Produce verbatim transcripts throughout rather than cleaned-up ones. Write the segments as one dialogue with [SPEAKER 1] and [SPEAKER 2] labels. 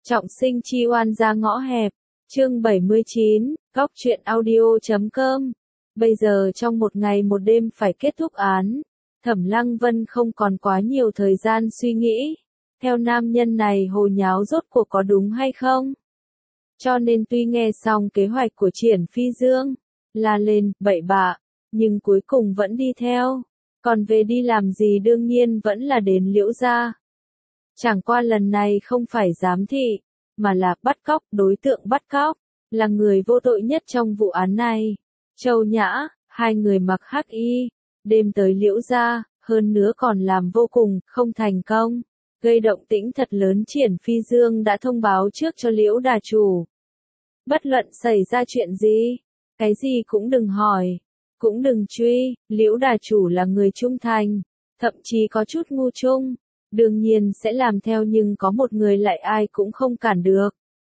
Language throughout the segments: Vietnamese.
[SPEAKER 1] Trọng sinh chi oan ra ngõ hẹp, chương bảy mươi chín, góc truyện audio.com. Bây giờ trong một ngày một đêm phải kết thúc án, Thẩm Lăng Vân không còn quá nhiều thời gian suy nghĩ. Theo nam nhân này hồ nháo rốt cuộc có đúng hay không? Cho nên tuy nghe xong kế hoạch của Triển Phi Dương, la lên, bậy bạ, nhưng cuối cùng vẫn đi theo. Còn về đi làm gì đương nhiên vẫn là đến Liễu gia. Chẳng qua lần này không phải giám thị, mà là bắt cóc, đối tượng bắt cóc, là người vô tội nhất trong vụ án này. Châu Nhã, hai người mặc hắc y, đêm tới Liễu gia, hơn nữa còn làm vô cùng, không thành công, gây động tĩnh thật lớn. Triển Phi Dương đã thông báo trước cho Liễu đà chủ. Bất luận xảy ra chuyện gì, cái gì cũng đừng hỏi, cũng đừng truy, Liễu đà chủ là người trung thành, thậm chí có chút ngu trung. Đương nhiên sẽ làm theo, nhưng có một người lại ai cũng không cản được.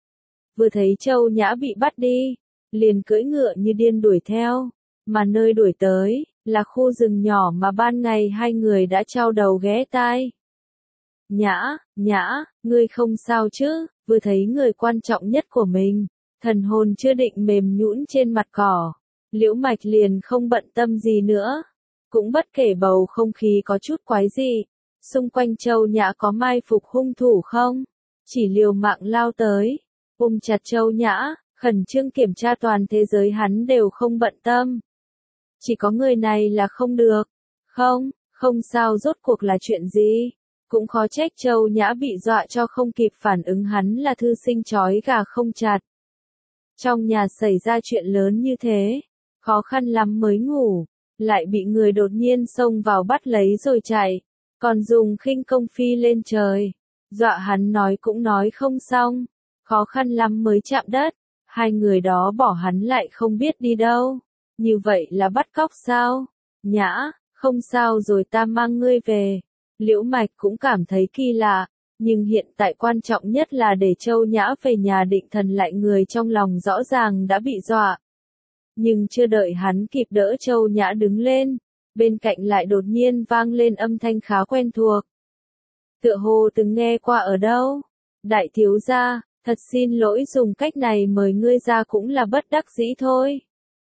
[SPEAKER 1] Vừa thấy Châu Nhã bị bắt đi, liền cưỡi ngựa như điên đuổi theo, mà nơi đuổi tới, là khu rừng nhỏ mà ban ngày hai người đã trao đầu ghé tai. Nhã, Nhã, ngươi không sao chứ? Vừa thấy người quan trọng nhất của mình, thần hồn chưa định mềm nhũn trên mặt cỏ, Liễu Mạch liền không bận tâm gì nữa, cũng bất kể bầu không khí có chút quái dị. Xung quanh Châu Nhã có mai phục hung thủ không? Chỉ liều mạng lao tới, ôm chặt Châu Nhã, khẩn trương kiểm tra toàn thế giới hắn đều không bận tâm. Chỉ có người này là không được. Không, không sao, rốt cuộc là chuyện gì? Cũng khó trách Châu Nhã bị dọa cho không kịp phản ứng, hắn là thư sinh trói gà không chặt. Trong nhà xảy ra chuyện lớn như thế, khó khăn lắm mới ngủ, lại bị người đột nhiên xông vào bắt lấy rồi chạy. Còn dùng khinh công phi lên trời, dọa hắn nói cũng nói không xong, khó khăn lắm mới chạm đất, hai người đó bỏ hắn lại không biết đi đâu, như vậy là bắt cóc sao? Nhã, không sao rồi, ta mang ngươi về. Liễu Mạch cũng cảm thấy kỳ lạ, nhưng hiện tại quan trọng nhất là để Châu Nhã về nhà định thần lại, người trong lòng rõ ràng đã bị dọa. Nhưng chưa đợi hắn kịp đỡ Châu Nhã đứng lên, bên cạnh lại đột nhiên vang lên âm thanh khá quen thuộc. Tựa hồ từng nghe qua ở đâu? Đại thiếu gia, thật xin lỗi, dùng cách này mời ngươi ra cũng là bất đắc dĩ thôi.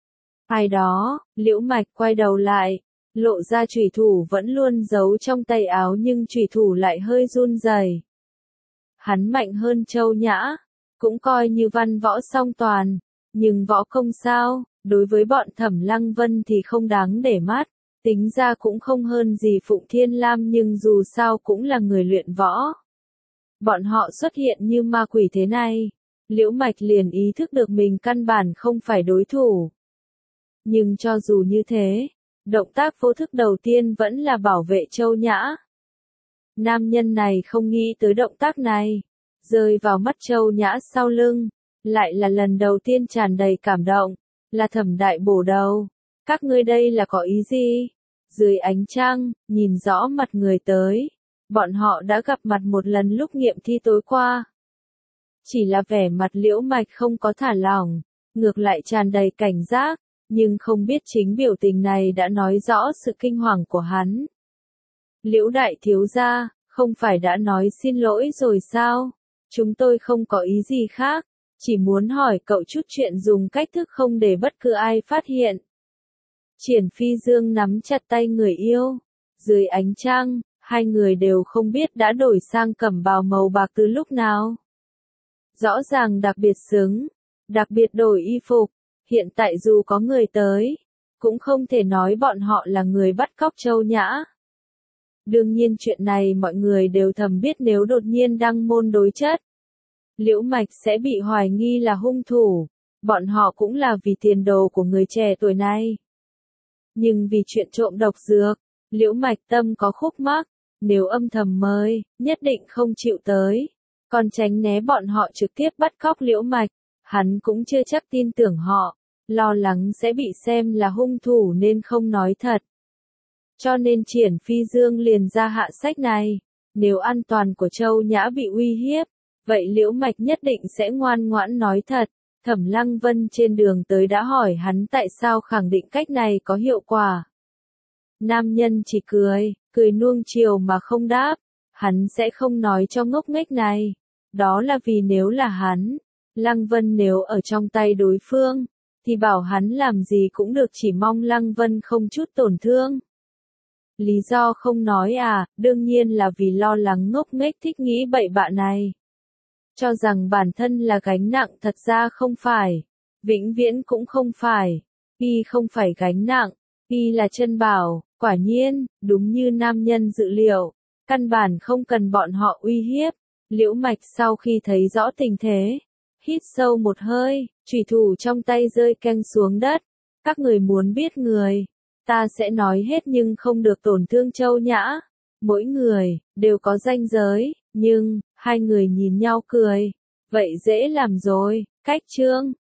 [SPEAKER 1] Ai đó? Liễu Mạch quay đầu lại, lộ ra chủy thủ vẫn luôn giấu trong tay áo, nhưng chủy thủ lại hơi run rẩy. Hắn mạnh hơn Châu Nhã, cũng coi như văn võ song toàn, nhưng võ công sao, đối với bọn Thẩm Lăng Vân thì không đáng để mắt. Tính ra cũng không hơn gì Phụng Thiên Lam, nhưng dù sao cũng là người luyện võ. Bọn họ xuất hiện như ma quỷ thế này, Liễu Mạch liền ý thức được mình căn bản không phải đối thủ. Nhưng cho dù như thế, động tác vô thức đầu tiên vẫn là bảo vệ Châu Nhã. Nam nhân này không nghĩ tới động tác này, rơi vào mắt Châu Nhã sau lưng, lại là lần đầu tiên tràn đầy cảm động, là Thẩm đại bổ đầu. Các ngươi đây là có ý gì? Dưới ánh trăng, nhìn rõ mặt người tới. Bọn họ đã gặp mặt một lần lúc nghiệm thi tối qua. Chỉ là vẻ mặt Liễu Mạch không có thả lỏng, ngược lại tràn đầy cảnh giác, nhưng không biết chính biểu tình này đã nói rõ sự kinh hoàng của hắn. Liễu đại thiếu gia, không phải đã nói xin lỗi rồi sao? Chúng tôi không có ý gì khác, chỉ muốn hỏi cậu chút chuyện, dùng cách thức không để bất cứ ai phát hiện. Triển Phi Dương nắm chặt tay người yêu. Dưới ánh trăng, hai người đều không biết đã đổi sang cẩm bào màu bạc từ lúc nào. Rõ ràng đặc biệt xứng, đặc biệt đổi y phục. Hiện tại dù có người tới, cũng không thể nói bọn họ là người bắt cóc Châu Nhã. Đương nhiên chuyện này mọi người đều thầm biết, nếu đột nhiên đăng môn đối chất, Liễu Mạch sẽ bị hoài nghi là hung thủ. Bọn họ cũng là vì tiền đồ của người trẻ tuổi này. Nhưng vì chuyện trộm độc dược, Liễu Mạch tâm có khúc mắc, nếu âm thầm mời, nhất định không chịu tới. Còn tránh né bọn họ trực tiếp bắt cóc Liễu Mạch, hắn cũng chưa chắc tin tưởng họ, lo lắng sẽ bị xem là hung thủ nên không nói thật. Cho nên Triển Phi Dương liền ra hạ sách này, nếu an toàn của Châu Nhã bị uy hiếp, vậy Liễu Mạch nhất định sẽ ngoan ngoãn nói thật. Thẩm Lăng Vân trên đường tới đã hỏi hắn tại sao khẳng định cách này có hiệu quả. Nam nhân chỉ cười, cười nuông chiều mà không đáp, hắn sẽ không nói cho ngốc nghếch này. Đó là vì nếu là hắn, Lăng Vân nếu ở trong tay đối phương, thì bảo hắn làm gì cũng được, chỉ mong Lăng Vân không chút tổn thương. Lý do không nói à, đương nhiên là vì lo lắng ngốc nghếch thích nghĩ bậy bạ này. Cho rằng bản thân là gánh nặng, thật ra không phải. Vĩnh viễn cũng không phải. Y không phải gánh nặng, Y là chân bảo, quả nhiên, đúng như nam nhân dự liệu. Căn bản không cần bọn họ uy hiếp. Liễu Mạch sau khi thấy rõ tình thế, hít sâu một hơi, chủy thủ trong tay rơi keng xuống đất. Các người muốn biết người, ta sẽ nói hết nhưng không được tổn thương Châu Nhã. Mỗi người, đều có ranh giới, nhưng, hai người nhìn nhau cười. Vậy dễ làm rồi, cách chương.